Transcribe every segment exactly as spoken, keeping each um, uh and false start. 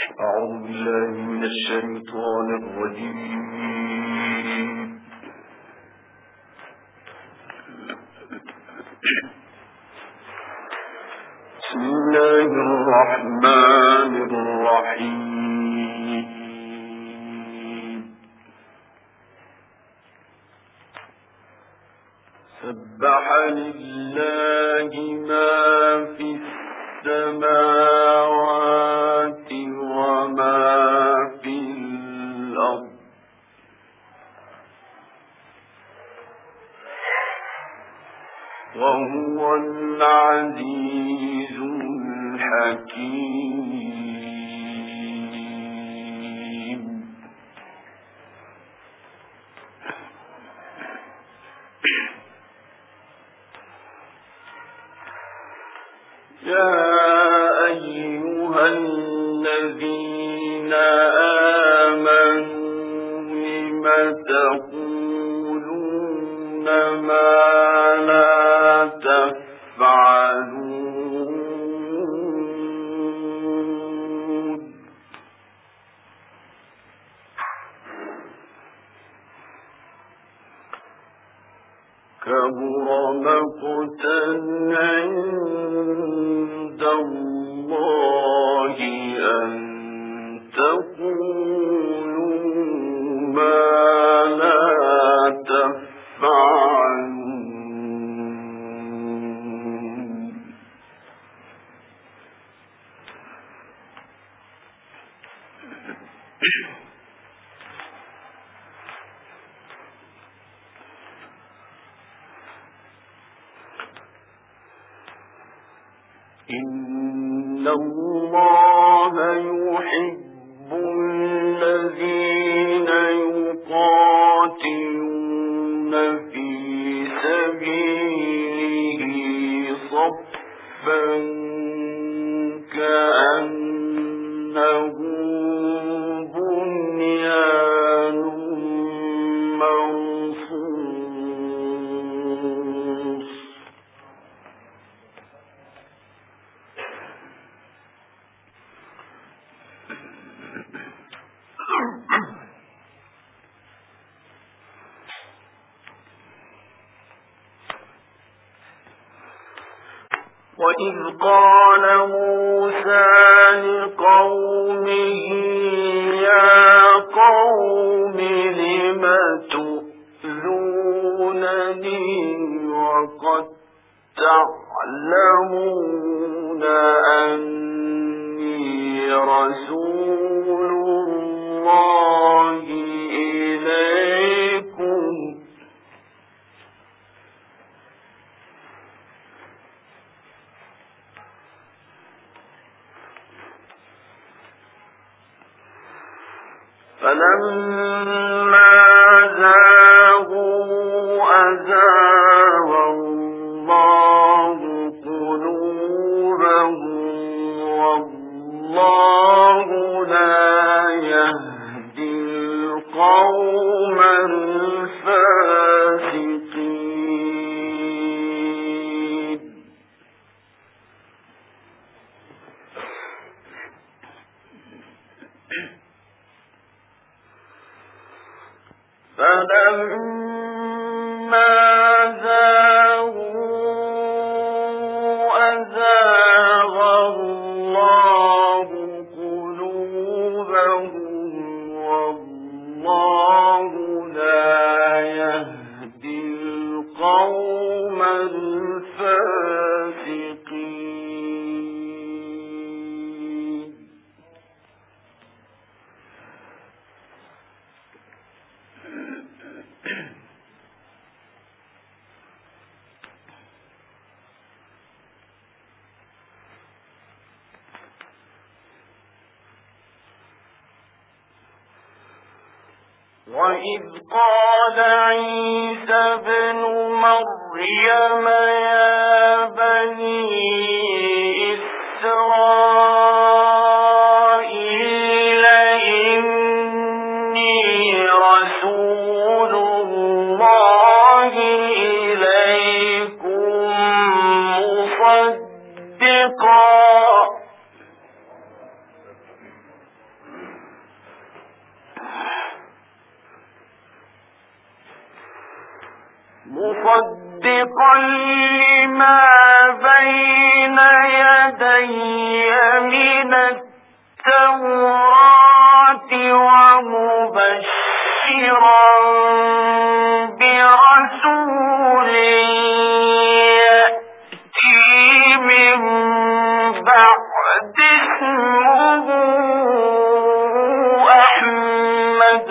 أعوذ بالله من الشيطان الرجيم. بسم الله الرحمن الرحيم. سبح لله ما في السماوات وما في الأرض وهو العزيز الحكيم. يا أيها الذين آمنوا لم تقولون ما لا تفعلون كبر مقتا عند الله أن تقولوا ما لا تفعلون. إن الله يحب الذين يقاتلون في سبيله صفا كأنه بنيان مرصوص. وإذ قال موسى لقومه يا قوم لم تؤذونني وقد تعلمون أني رسول الله إليكم فلما زاغوا أزاغ الله قلوبهم والله لا يهدي القوم الفاسقين. فلما زاغوا أزاغ الله قلوبهم والله لا يهدي القوم الفاسقين. وإذ قال عيسى ابن مريم يا بني إسرائيل إني رسول الله إليكم مصدقا مصدقا لما بين يدي من التوراة ومبشرا برسول يأتي من بعد اسمه أحمد.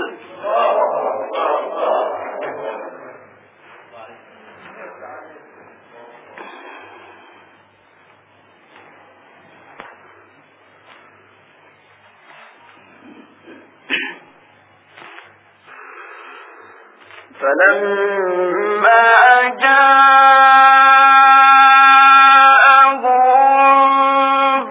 فلما جاءهم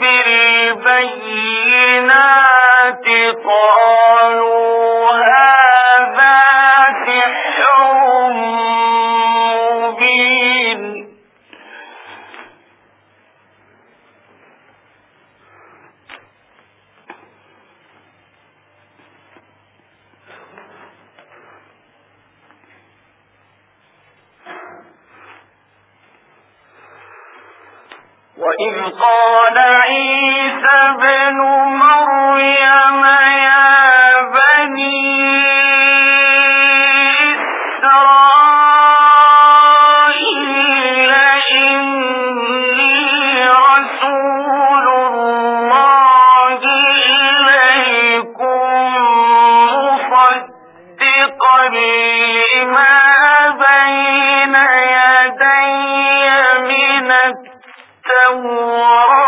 بالبينات قالوا هذا سحر مبين. وإذ قال عيسى ابن مريم يا بني إسرائيل إني رسول الله إليكم مصدقا لما بين يدي من التوراة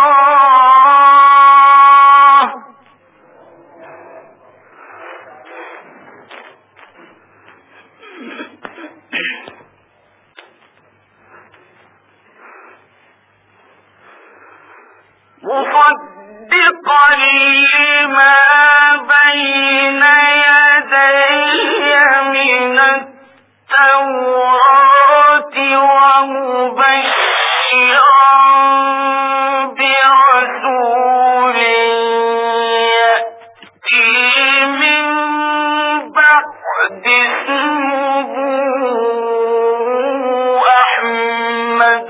مصدقا لما بين يدي من التوراة ومبشرا برسول يأتي من بعد اسمه أحمد.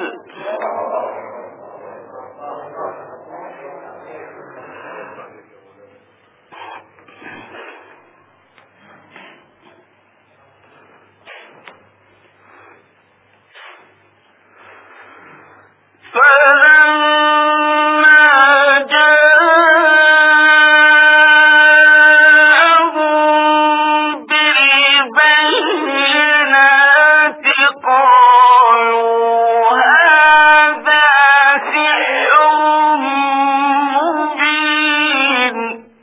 فلما جاءهم بالبينات قالوا هذا سحر مبين.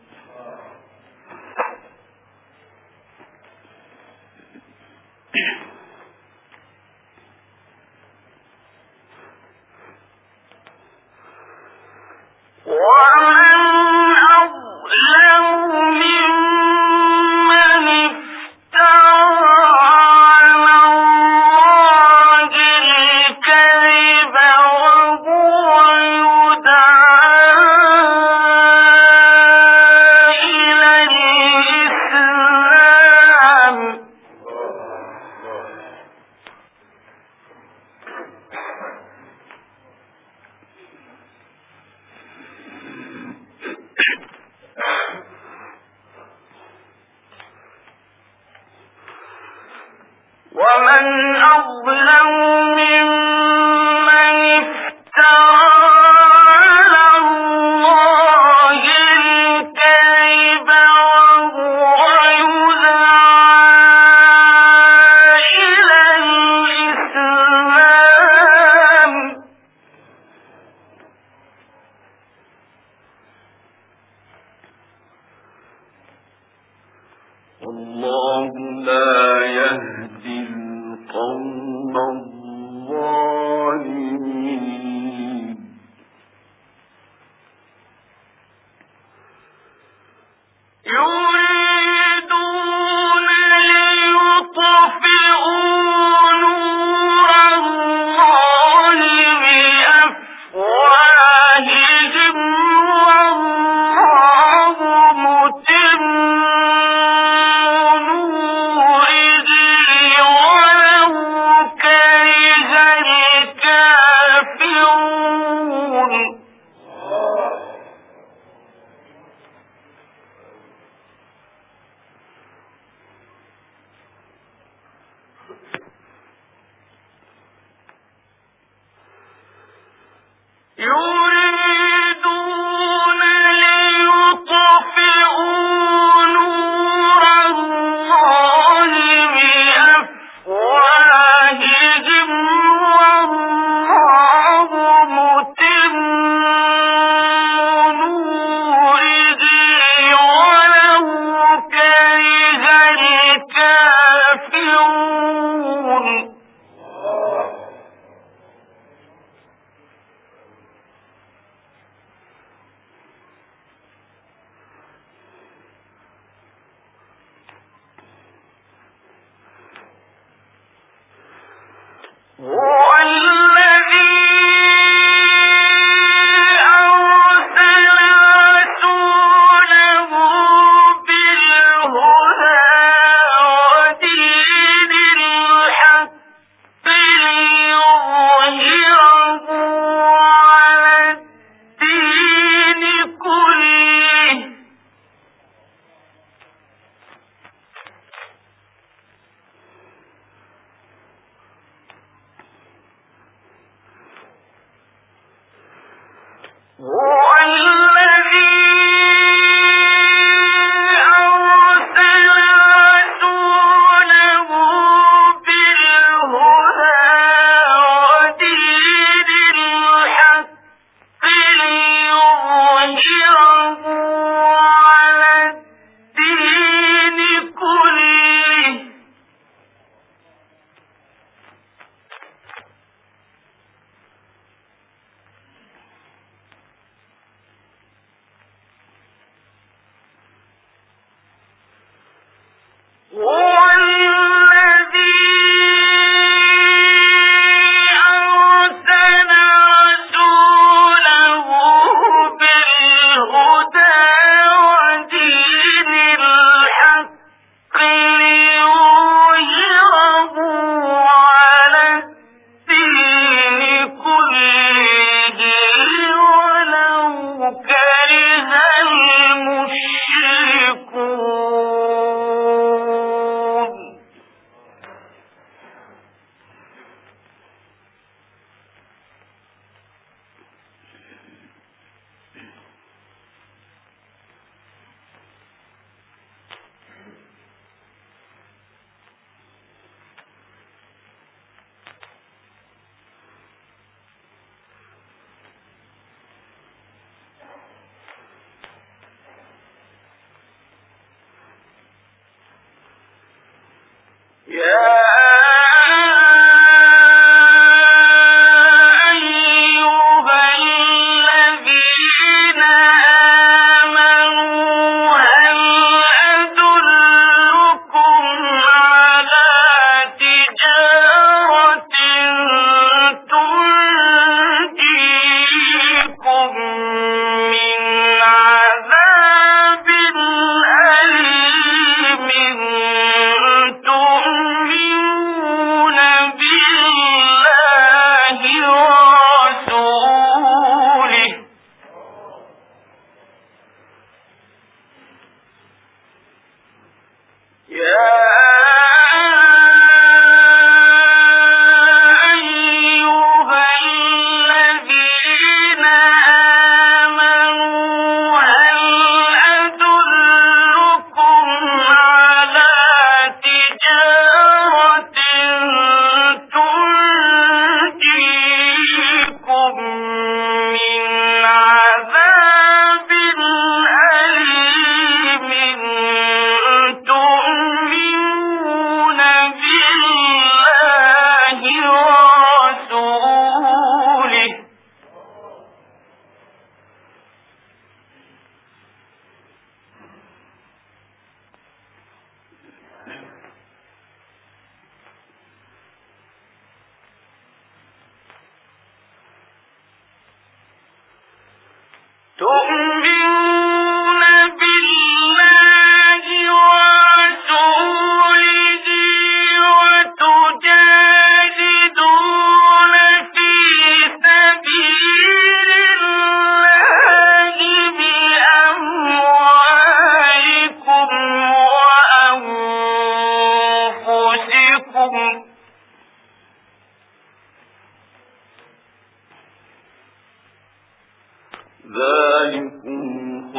ومن أظلم ممن افترى على الله الكذب وهو يدعى إلى الإسلام. ومن أظلم ممن افترى على الله الكذب وهو يدعى إلى الإسلام. والله لا يهدي القوم الظالمين. يريدون ليطفئوا نور الله بأفواههم والله متم نوره ولو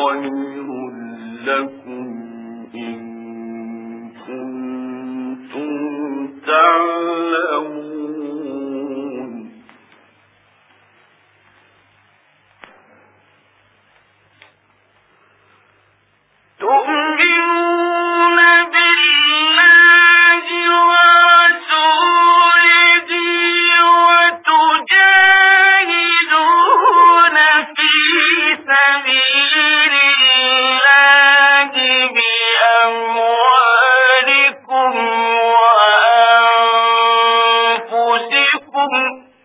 خير لكم إن كنتم تعلمون تؤمنون بالله ورسوله وتجاهدون في سبيل الله بأموالكم وأنفسكم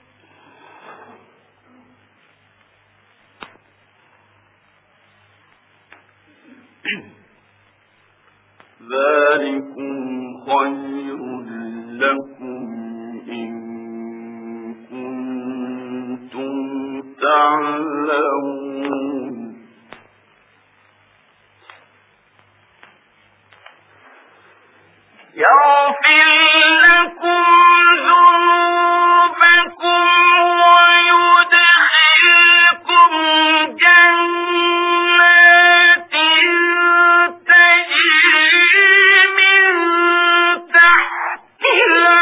ذلكم خير لكم إن كنتم تعلمون يغفر لكم ذنوبكم ويدخلكم جنات تجري من تحتها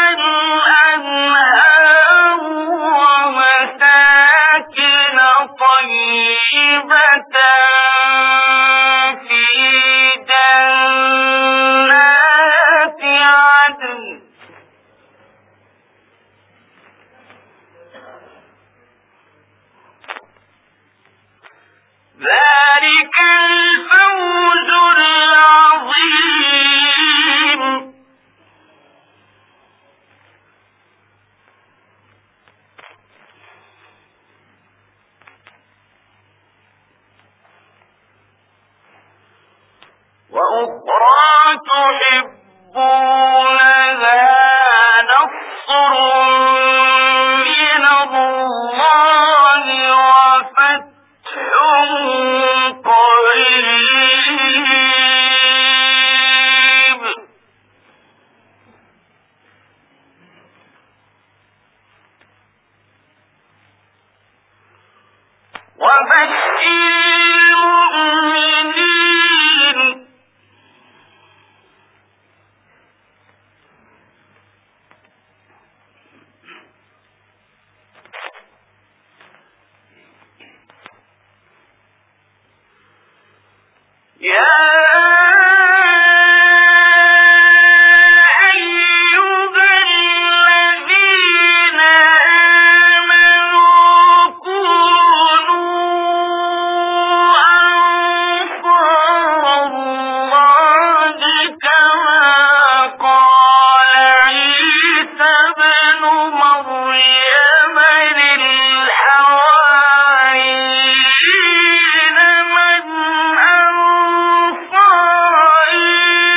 الأنهار ومساكن طيبة في جنات عدن ذلك الفوز العظيم وأخرى تحبونها نصر من الله وفتح قريب وبشر المؤمنين يا أيها الذين آمنوا كونوا أنصار الله كما قال عيسى ابن مريم للحواريين من أنصاري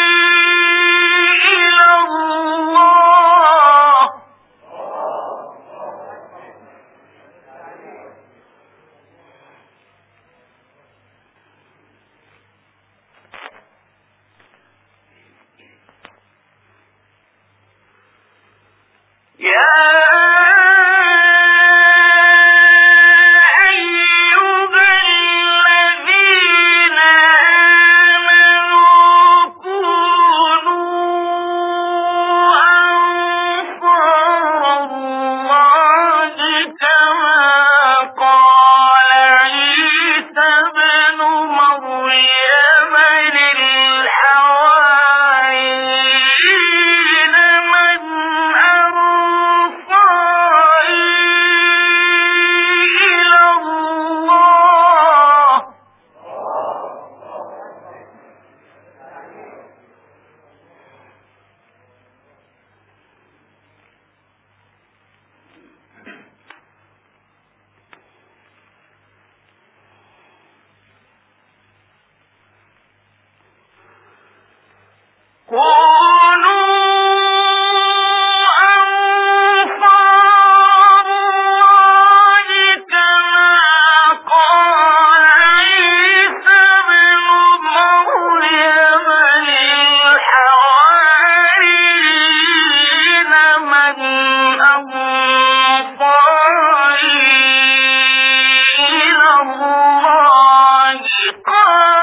إلى الله يا أيها الذين آمنوا كونوا أنصار الله كما قال عيسى ابن مريم للحواريين من أنصاري إلى الله كونوا أنصار الله كما قال عيسى ابن مريم للحواريين من أنصاري إلى الله قال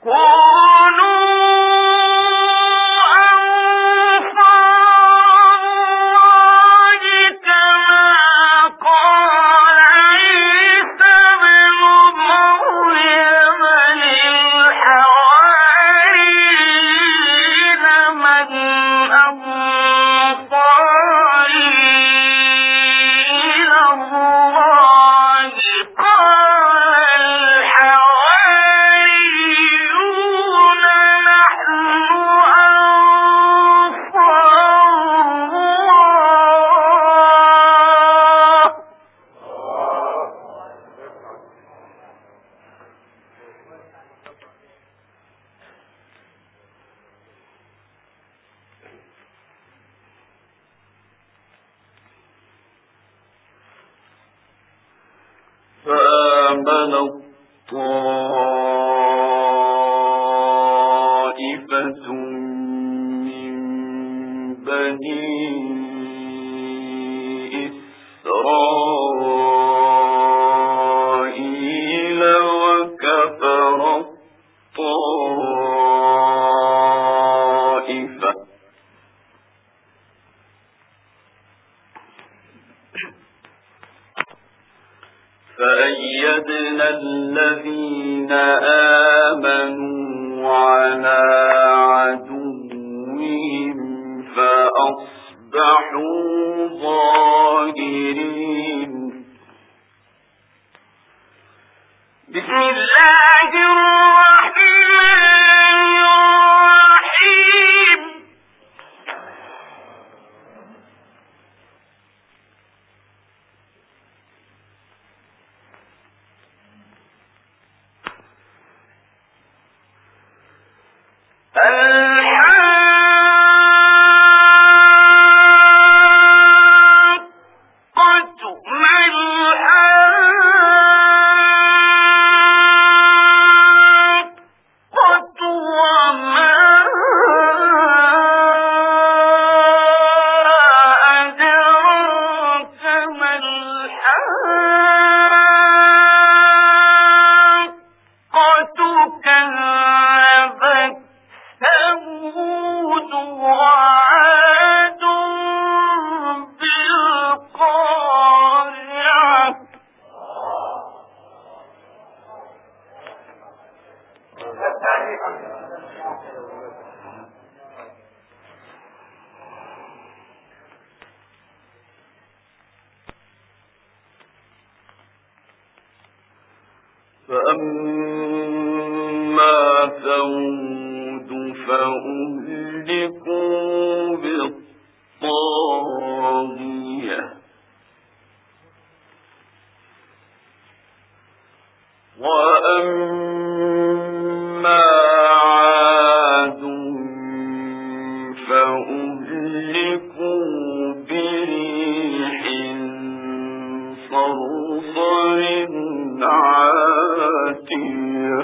فآمنت طائفة من بني إسرائيل وكفرت طائفة فأيدنا الذين آمنوا على عدوهم فأصبحوا ظاهرين. بسم الله الرحمن الرحيم. فأما ثمود فأهلكوا بالطاغية وأما عاد فأهلكوا بريح صرصر عاتية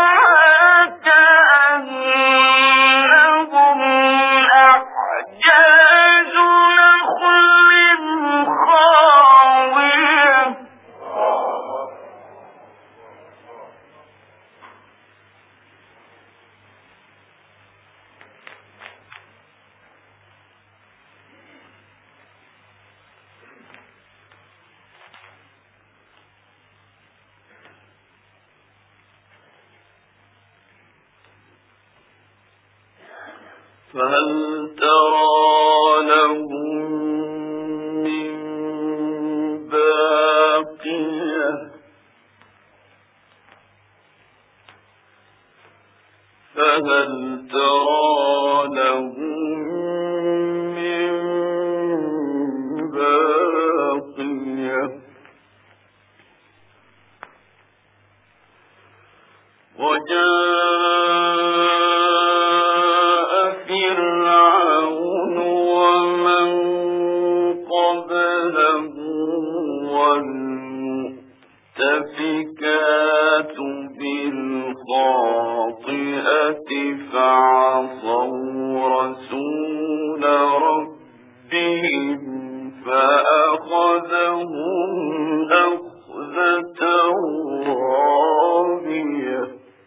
Yeah. فهل ترى لهم من باقية فهل ترى لهم من باقية وجاء فرعون ومن قبله والمؤتفكات بالخاطئة فعصوا رسول ربهم فأخذهم أخذة رابية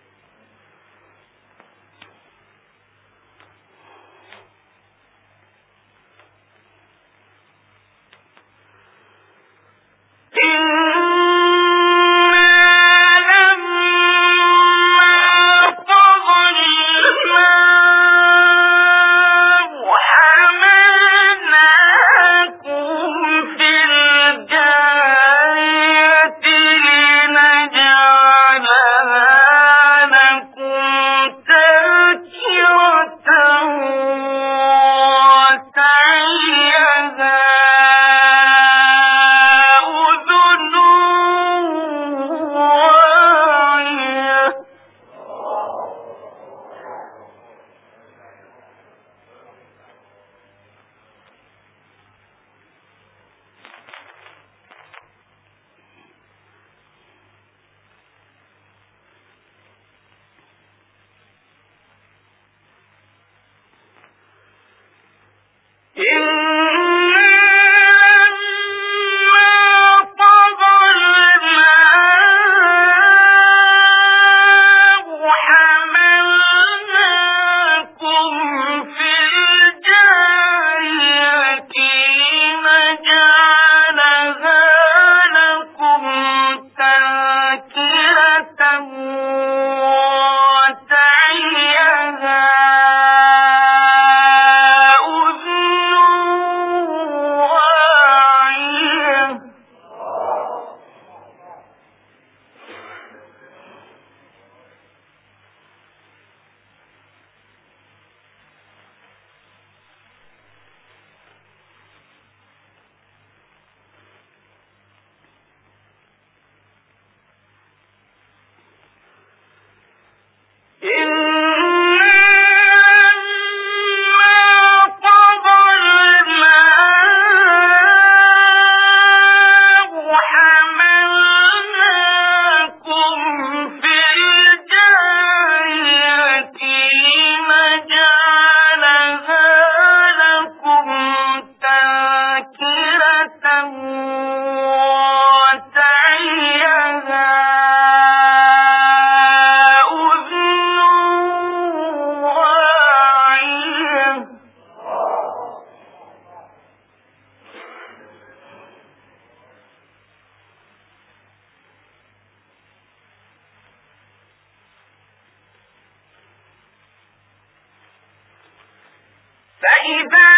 فإذا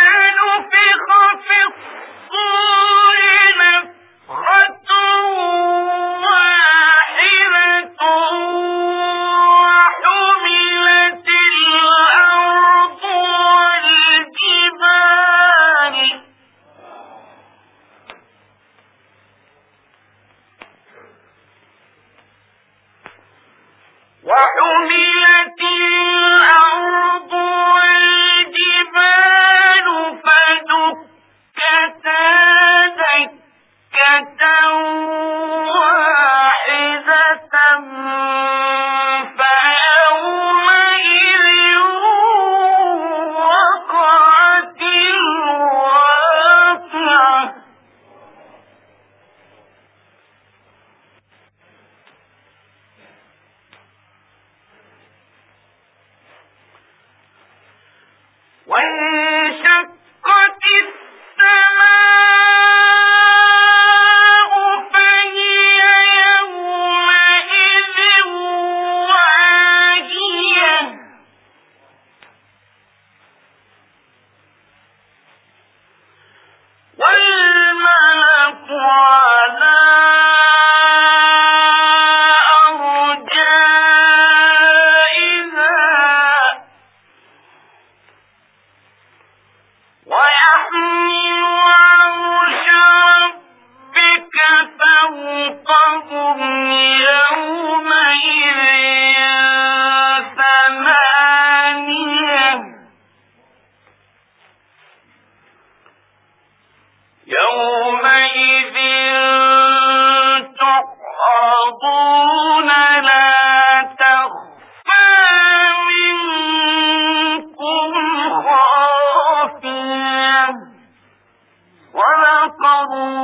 نفخ في الصور نفخة واحدة وحملت الأرض والجبال وحملت الأرض والجبال فدكتا دكة واحدة فيومئذ وقعت الواقعة وانشقت السماء فهي يومئذ واهية كفروا